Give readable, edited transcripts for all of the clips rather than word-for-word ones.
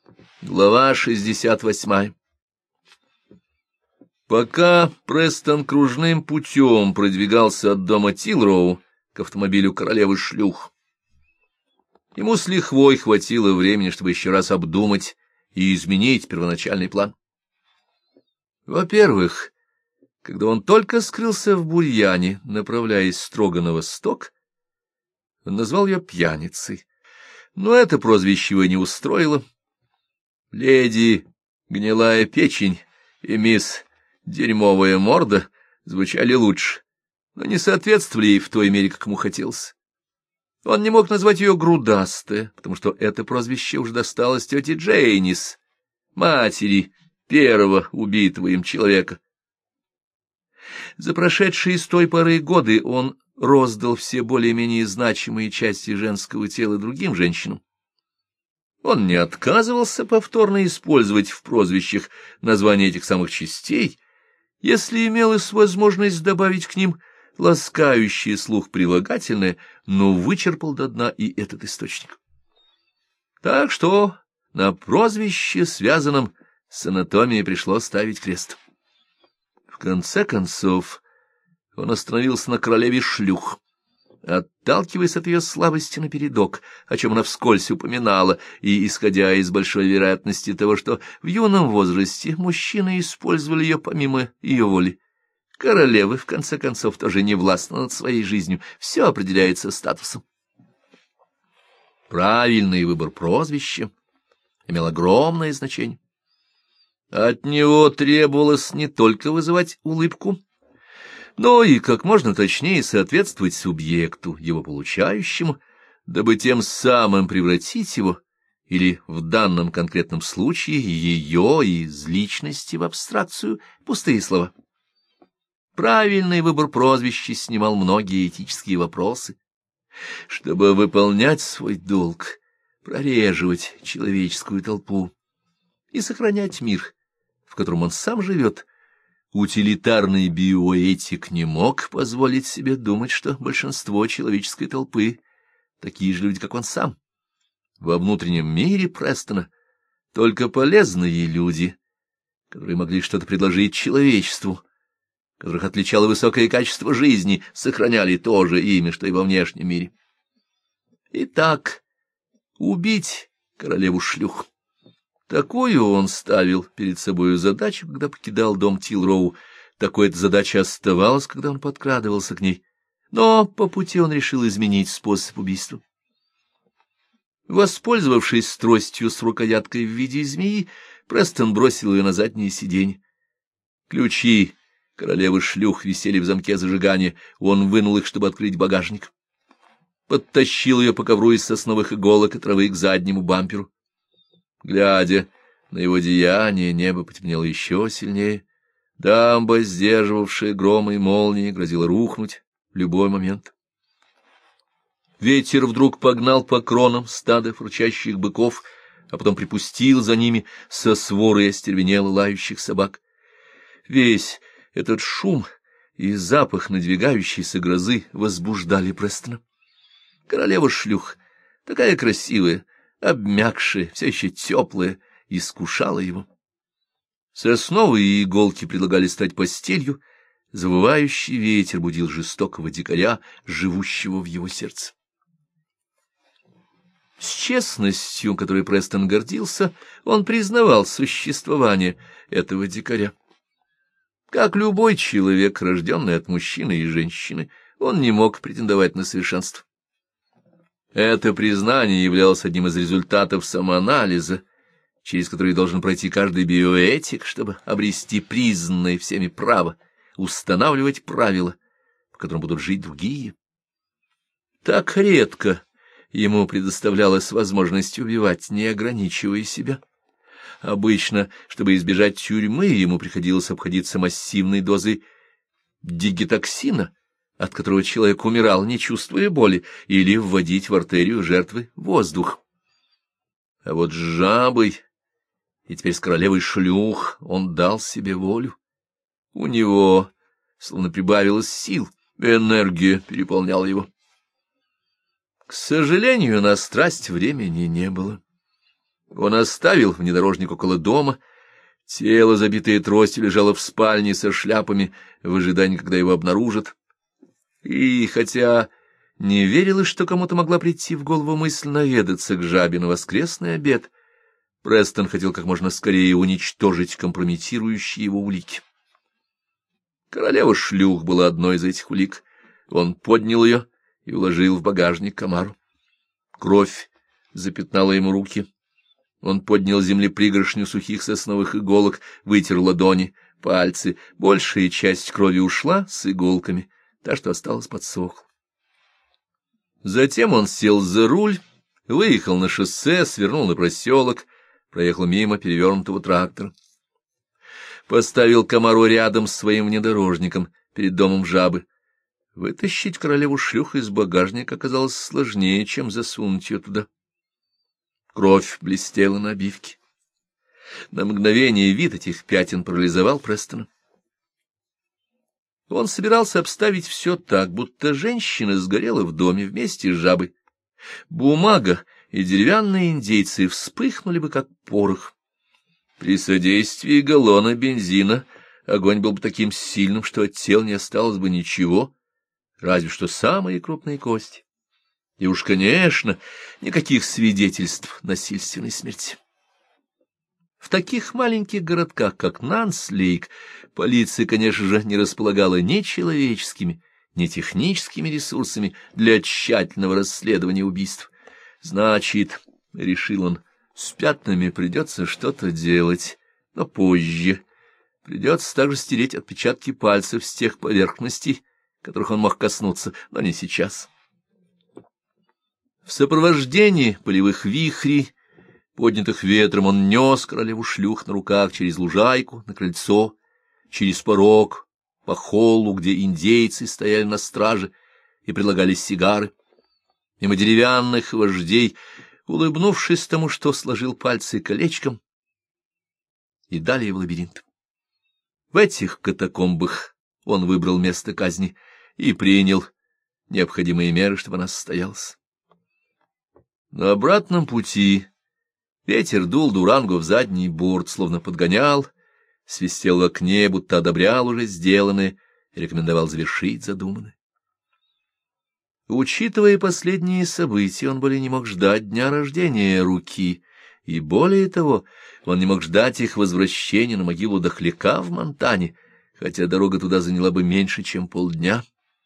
Глава 68. Пока Престон кружным путем продвигался от дома Тилроу к автомобилю королевы шлюх, ему с лихвой хватило времени, чтобы еще раз обдумать и изменить первоначальный план. Во-первых, когда он только скрылся в бурьяне, направляясь строго на восток, он назвал ее пьяницей, но это прозвище его не устроило. Леди «Гнилая печень» и мисс «Дерьмовая морда» звучали лучше, но не соответствовали ей в той мере, как ему хотелось. Он не мог назвать ее «Грудастая», потому что это прозвище уже досталось тете Джейнис, матери первого убитого им человека. За прошедшие с той поры годы он роздал все более-менее значимые части женского тела другим женщинам. Он не отказывался повторно использовать в прозвищах названия этих самых частей, если имелась возможность добавить к ним ласкающее слух прилагательное, но вычерпал до дна и этот источник. Так что на прозвище, связанном с анатомией, пришлось ставить крест. В конце концов, он остановился на королеве шлюх, отталкиваясь от ее слабости напередок, о чем она вскользь упоминала, и исходя из большой вероятности того, что в юном возрасте мужчины использовали ее помимо ее воли. Королевы, в конце концов, тоже не властны над своей жизнью, все определяется статусом. Правильный выбор прозвища имел огромное значение. От него требовалось не только вызывать улыбку, но и как можно точнее соответствовать субъекту, его получающему, дабы тем самым превратить его, или в данном конкретном случае ее из личности в абстракцию, пустые слова. Правильный выбор прозвища снимал многие этические вопросы. Чтобы выполнять свой долг, прореживать человеческую толпу и сохранять мир, в котором он сам живет, утилитарный биоэтик не мог позволить себе думать, что большинство человеческой толпы такие же люди, как он сам. Во внутреннем мире Престона только полезные люди, которые могли что-то предложить человечеству, которых отличало высокое качество жизни, сохраняли то же имя, что и во внешнем мире. Итак, убить королеву шлюх. Такую он ставил перед собою задачу, когда покидал дом Тилроу. Такой эта задача оставалась, когда он подкрадывался к ней. Но по пути он решил изменить способ убийства. Воспользовавшись тростью с рукояткой в виде змеи, Престон бросил ее на заднее сиденье. Ключи королевы шлюх висели в замке зажигания, он вынул их, чтобы открыть багажник. Подтащил ее по ковру из сосновых иголок и травы к заднему бамперу. Глядя на его деяние, небо потемнело еще сильнее. Дамба, сдерживавшая громы и молнии, грозила рухнуть в любой момент. Ветер вдруг погнал по кронам стадо фырчащих быков, а потом припустил за ними со сворой остервенело лающих собак. Весь этот шум и запах надвигающейся грозы возбуждали Престона. Королева шлюх, такая красивая, обмякшая, все еще теплая, искушала его. Сосновые иголки предлагали стать постелью, завывающий ветер будил жестокого дикаря, живущего в его сердце. С честностью, которой Престон гордился, он признавал существование этого дикаря. Как любой человек, рожденный от мужчины и женщины, он не мог претендовать на совершенство. Это признание являлось одним из результатов самоанализа, через который должен пройти каждый биоэтик, чтобы обрести признанное всеми право, устанавливать правила, по которым будут жить другие. Так редко ему предоставлялась возможность убивать, не ограничивая себя. Обычно, чтобы избежать тюрьмы, ему приходилось обходиться массивной дозой дигитоксина, от которого человек умирал, не чувствуя боли, или вводить в артерию жертвы воздух. А вот с жабой, и теперь с королевой шлюх, он дал себе волю. У него словно прибавилось сил, энергия переполняла его. К сожалению, на страсть времени не было. Он оставил внедорожник около дома. Тело, забитое тростью, лежало в спальне со шляпами в ожидании, когда его обнаружат. И хотя не верилось, что кому-то могла прийти в голову мысль наведаться к жабе на воскресный обед, Престон хотел как можно скорее уничтожить компрометирующие его улики. Королева шлюх была одной из этих улик. Он поднял ее и уложил в багажник к омару. Кровь запятнала ему руки. Он поднял с земли пригоршню сухих сосновых иголок, вытер ладони, пальцы. Большая часть крови ушла с иголками, та, что осталась, подсохла. Затем он сел за руль, выехал на шоссе, свернул на проселок, проехал мимо перевернутого трактора. Поставил Камару рядом с своим внедорожником перед домом жабы. Вытащить королеву-шлюх из багажника оказалось сложнее, чем засунуть ее туда. Кровь блестела на обивке. На мгновение вид этих пятен парализовал Престона. Он собирался обставить все так, будто женщина сгорела в доме вместе с жабой. Бумага и деревянные индейцы вспыхнули бы, как порох. При содействии галлона бензина огонь был бы таким сильным, что от тел не осталось бы ничего, разве что самые крупные кости. И уж, конечно, никаких свидетельств насильственной смерти. В таких маленьких городках, как Нанс-Лейк, полиция, конечно же, не располагала ни человеческими, ни техническими ресурсами для тщательного расследования убийств. Значит, — решил он, — с пятнами придется что-то делать, но позже. Придется также стереть отпечатки пальцев с тех поверхностей, которых он мог коснуться, но не сейчас. В сопровождении полевых вихрей, поднятых ветром, он нес королеву-шлюх на руках через лужайку, на крыльцо, через порог, по холлу, где индейцы стояли на страже и предлагали сигары, мимо деревянных вождей, улыбнувшись тому, что сложил пальцы колечком, и далее в лабиринт. В этих катакомбах он выбрал место казни и принял необходимые меры, чтобы она состоялась. На обратном пути ветер дул Дуранго в задний борт, словно подгонял, свистел в окне, будто одобрял уже сделанное и рекомендовал завершить задуманное. Учитывая последние события, он более не мог ждать дня рождения руки, и более того, он не мог ждать их возвращения на могилу дохляка в Монтане, хотя дорога туда заняла бы меньше, чем полдня.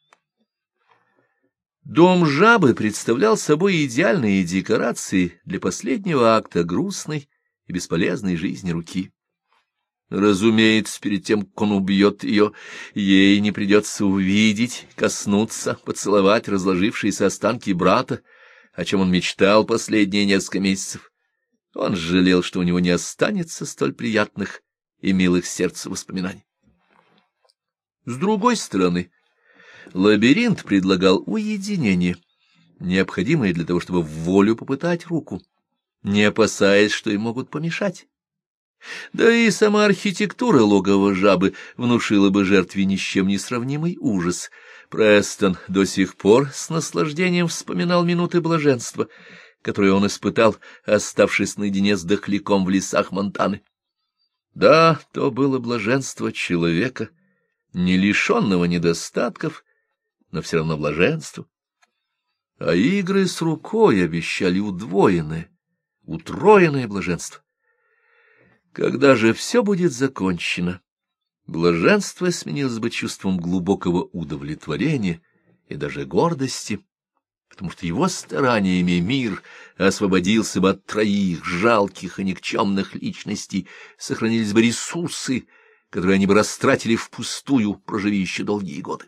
Дом жабы представлял собой идеальные декорации для последнего акта грустной и бесполезной жизни руки. Разумеется, перед тем, как он убьет ее, ей не придется увидеть, коснуться, поцеловать разложившиеся останки брата, о чем он мечтал последние несколько месяцев. Он жалел, что у него не останется столь приятных и милых сердцу воспоминаний. С другой стороны, лабиринт предлагал уединение, необходимое для того, чтобы в волю попытать руку, не опасаясь, что им могут помешать. Да и сама архитектура логова жабы внушила бы жертве ни с чем не сравнимый ужас. Престон до сих пор с наслаждением вспоминал минуты блаженства, которые он испытал, оставшись наедине с дохляком в лесах Монтаны. Да, то было блаженство человека, не лишенного недостатков, но все равно блаженство. А игры с рукой обещали удвоенное, утроенное блаженство. Когда же все будет закончено, блаженство сменилось бы чувством глубокого удовлетворения и даже гордости, потому что его стараниями мир освободился бы от троих жалких и никчемных личностей, сохранились бы ресурсы, которые они бы растратили впустую, проживи еще долгие годы.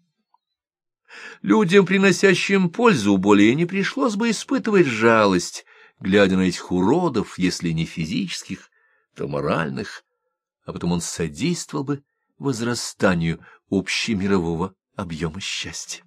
Людям, приносящим пользу, более не пришлось бы испытывать жалость, глядя на этих уродов, если не физических, то моральных, а потом он содействовал бы возрастанию общемирового объема счастья.